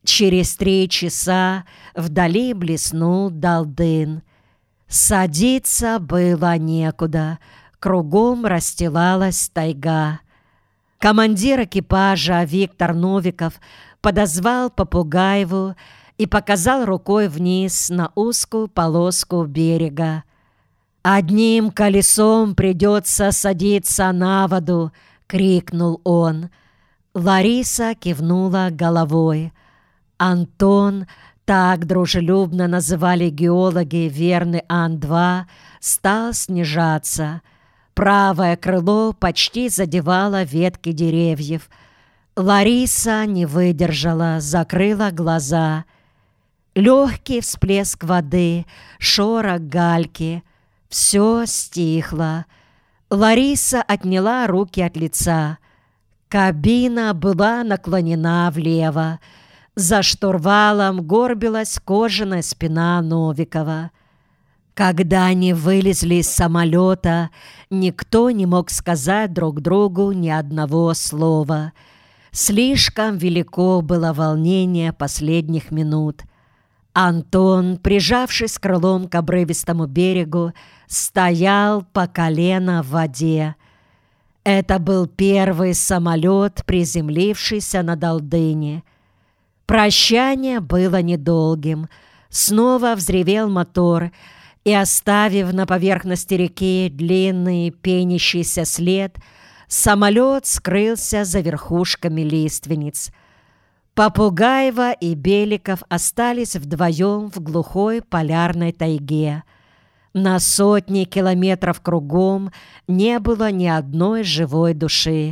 Через 3 часа вдали блеснул Далдын. Садиться было некуда, кругом расстилалась тайга. Командир экипажа Виктор Новиков подозвал Попугаеву и показал рукой вниз на узкую полоску берега. «Одним колесом придется садиться на воду!» — крикнул он. Лариса кивнула головой. Антон, так дружелюбно называли геологи Верны Ан-2, стал снижаться. Правое крыло почти задевало ветки деревьев. Лариса не выдержала, закрыла глаза. Легкий всплеск воды, шорох гальки. Все стихло. Лариса отняла руки от лица. Кабина была наклонена влево. За штурвалом горбилась кожаная спина Новикова. Когда они вылезли из самолета, никто не мог сказать друг другу ни одного слова. Слишком велико было волнение последних минут. Антон, прижавшись крылом к обрывистому берегу, стоял по колено в воде. Это был первый самолет, приземлившийся на Далдыне. Прощание было недолгим. Снова взревел мотор, и, оставив на поверхности реки длинный пенящийся след, самолет скрылся за верхушками лиственниц. Попугаева и Беликов остались вдвоем в глухой полярной тайге. На сотни километров кругом не было ни одной живой души.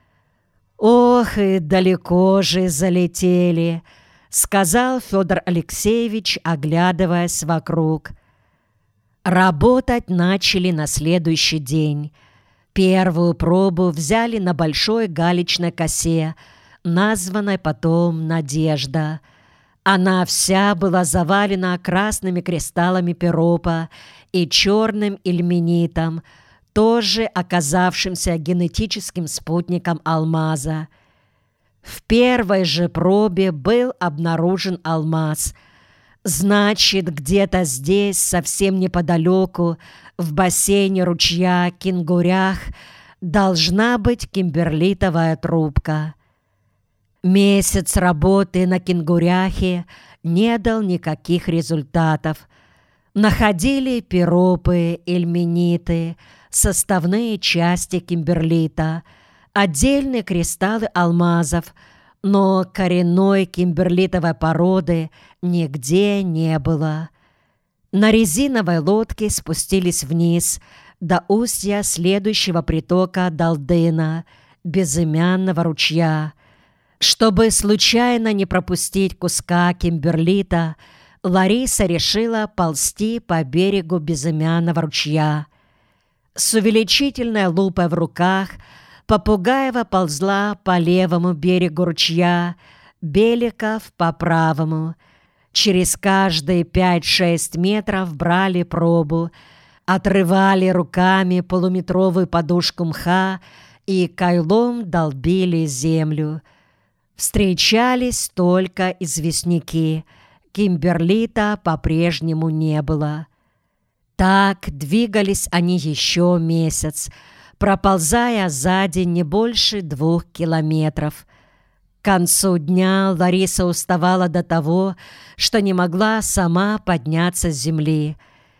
«Ох, и далеко же залетели», — сказал Федор Алексеевич, оглядываясь вокруг. Работать начали на следующий день. Первую пробу взяли на большой галечной косе, названной потом «Надежда». Она вся была завалена красными кристаллами пиропа и черным ильменитом, тоже оказавшимся генетическим спутником алмаза. В первой же пробе был обнаружен алмаз. Значит, где-то здесь, совсем неподалеку, в бассейне ручья Кенгурях, должна быть кимберлитовая трубка. Месяц работы на Кенгуряхе не дал никаких результатов. Находили пиропы, ильмениты, составные части кимберлита, отдельные кристаллы алмазов, но коренной кимберлитовой породы нигде не было. На резиновой лодке спустились вниз до устья следующего притока Далдына, безымянного ручья. Чтобы случайно не пропустить куска кимберлита, Лариса решила ползти по берегу безымянного ручья. С увеличительной лупой в руках Попугаева ползла по левому берегу ручья, Беликов по правому. Через каждые 5-6 метров брали пробу, отрывали руками полуметровую подушку мха и кайлом долбили землю. Встречались только известняки. Кимберлита по-прежнему не было. Так двигались они еще месяц, проползая за день не больше 2 километров. К концу дня Лариса уставала до того, что не могла сама подняться с земли.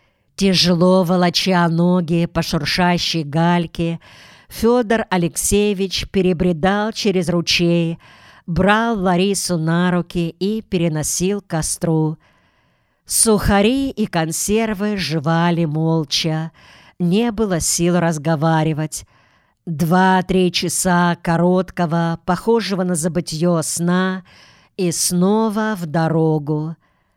Тяжело волоча ноги по шуршащей гальке, Федор Алексеевич перебредал через ручей, брал Ларису на руки и переносил к костру. Сухари и консервы жевали молча. Не было сил разговаривать. 2-3 часа короткого, похожего на забытье сна, и снова в дорогу.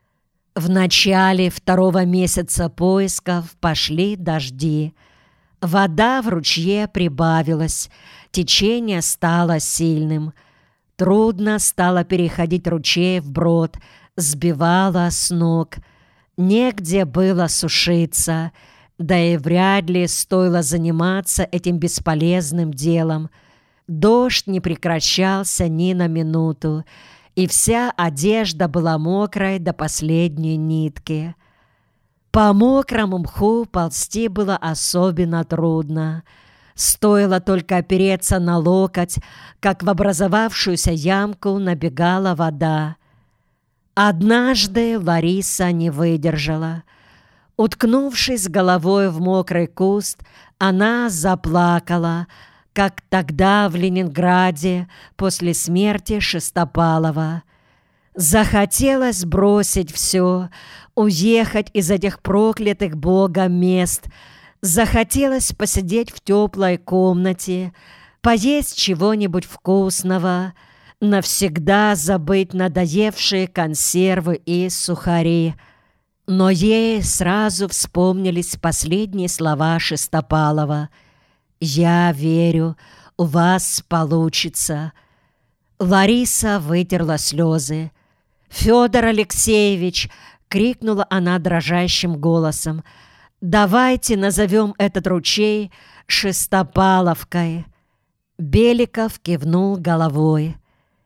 В начале 2-го месяца поисков пошли дожди. Вода в ручье прибавилась, течение стало сильным. Трудно стало переходить ручей вброд, сбивало с ног. Негде было сушиться, да и вряд ли стоило заниматься этим бесполезным делом. Дождь не прекращался ни на минуту, и вся одежда была мокрой до последней нитки. По мокрому мху ползти было особенно трудно. Стоило только опереться на локоть, как в образовавшуюся ямку набегала вода. Однажды Лариса не выдержала. Уткнувшись головой в мокрый куст, она заплакала, как тогда в Ленинграде после смерти Шестопалова. Захотелось бросить все, уехать из этих проклятых Богом мест. Захотелось посидеть в теплой комнате, поесть чего-нибудь вкусного, навсегда забыть надоевшие консервы и сухари. Но ей сразу вспомнились последние слова Шестопалова: «Я верю, у вас получится». Лариса вытерла слезы. «Федор Алексеевич!» — крикнула она дрожащим голосом. «Давайте назовем этот ручей Шестопаловкой». Беликов кивнул головой.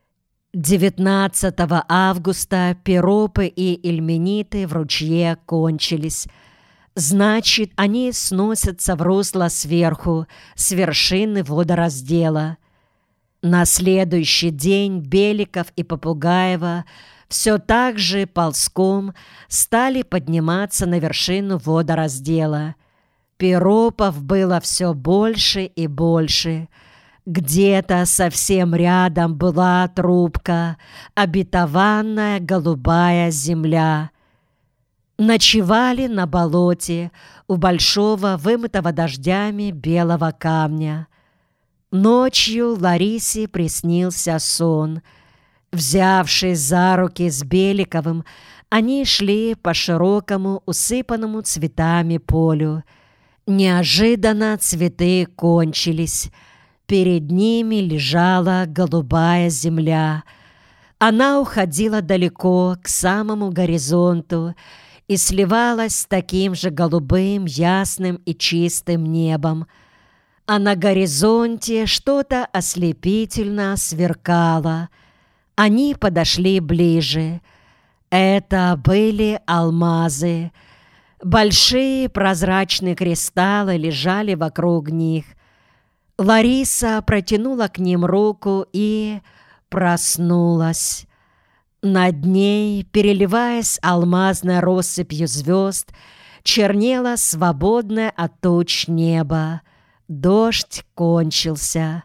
19 августа пиропы и эльмениты в ручье кончились. Значит, они сносятся в русло сверху, с вершины водораздела. На следующий день Беликов и Попугаева все так же ползком стали подниматься на вершину водораздела. Пиропов было все больше и больше. Где-то совсем рядом была трубка, обетованная голубая земля. Ночевали на болоте у большого, вымытого дождями белого камня. Ночью Ларисе приснился сон. Взявшись за руки с Беликовым, они шли по широкому, усыпанному цветами полю. Неожиданно цветы кончились. Перед ними лежала голубая земля. Она уходила далеко, к самому горизонту, и сливалась с таким же голубым, ясным и чистым небом. А на горизонте что-то ослепительно сверкало. Они подошли ближе. Это были алмазы. Большие прозрачные кристаллы лежали вокруг них. Лариса протянула к ним руку и проснулась. Над ней, переливаясь алмазной россыпью звезд, чернело свободное от туч небо. Дождь кончился.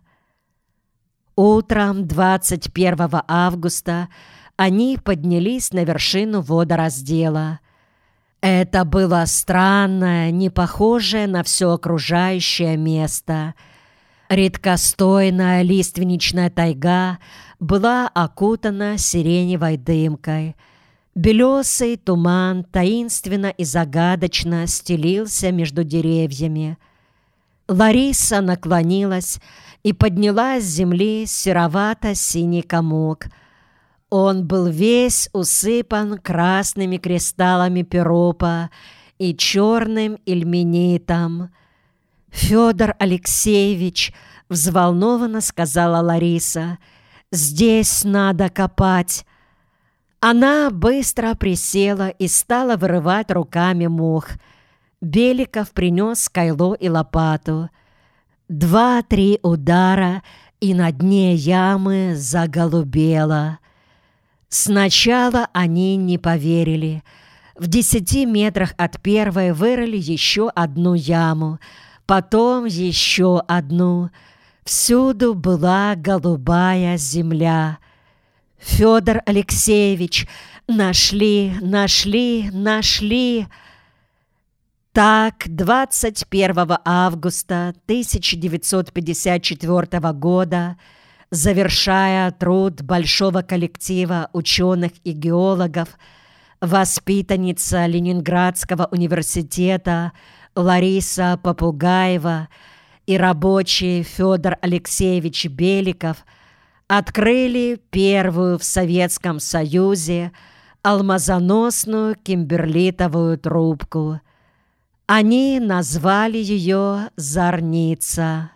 Утром 21 августа они поднялись на вершину водораздела. Это было странное, не похожее на все окружающее место. Редкостойная лиственничная тайга была окутана сиреневой дымкой. Белесый туман таинственно и загадочно стелился между деревьями. Лариса наклонилась и подняла с земли серовато-синий комок. Он был весь усыпан красными кристаллами пиропа и черным эльменитом. «Федор Алексеевич», — взволнованно сказала Лариса, — «здесь надо копать». Она быстро присела и стала вырывать руками мох. Беликов принес кайло и лопату. 2-3 удара, и на дне ямы заголубело. Сначала они не поверили. В 10 метрах от первой вырыли еще одну яму, потом еще одну. Всюду была голубая земля. «Федор Алексеевич, нашли, нашли, нашли!» Так, 21 августа 1954 года, завершая труд большого коллектива ученых и геологов, воспитанница Ленинградского университета Лариса Попугаева и рабочий Федор Алексеевич Беликов открыли первую в Советском Союзе алмазоносную кимберлитовую трубку. Они назвали ее «Зорница».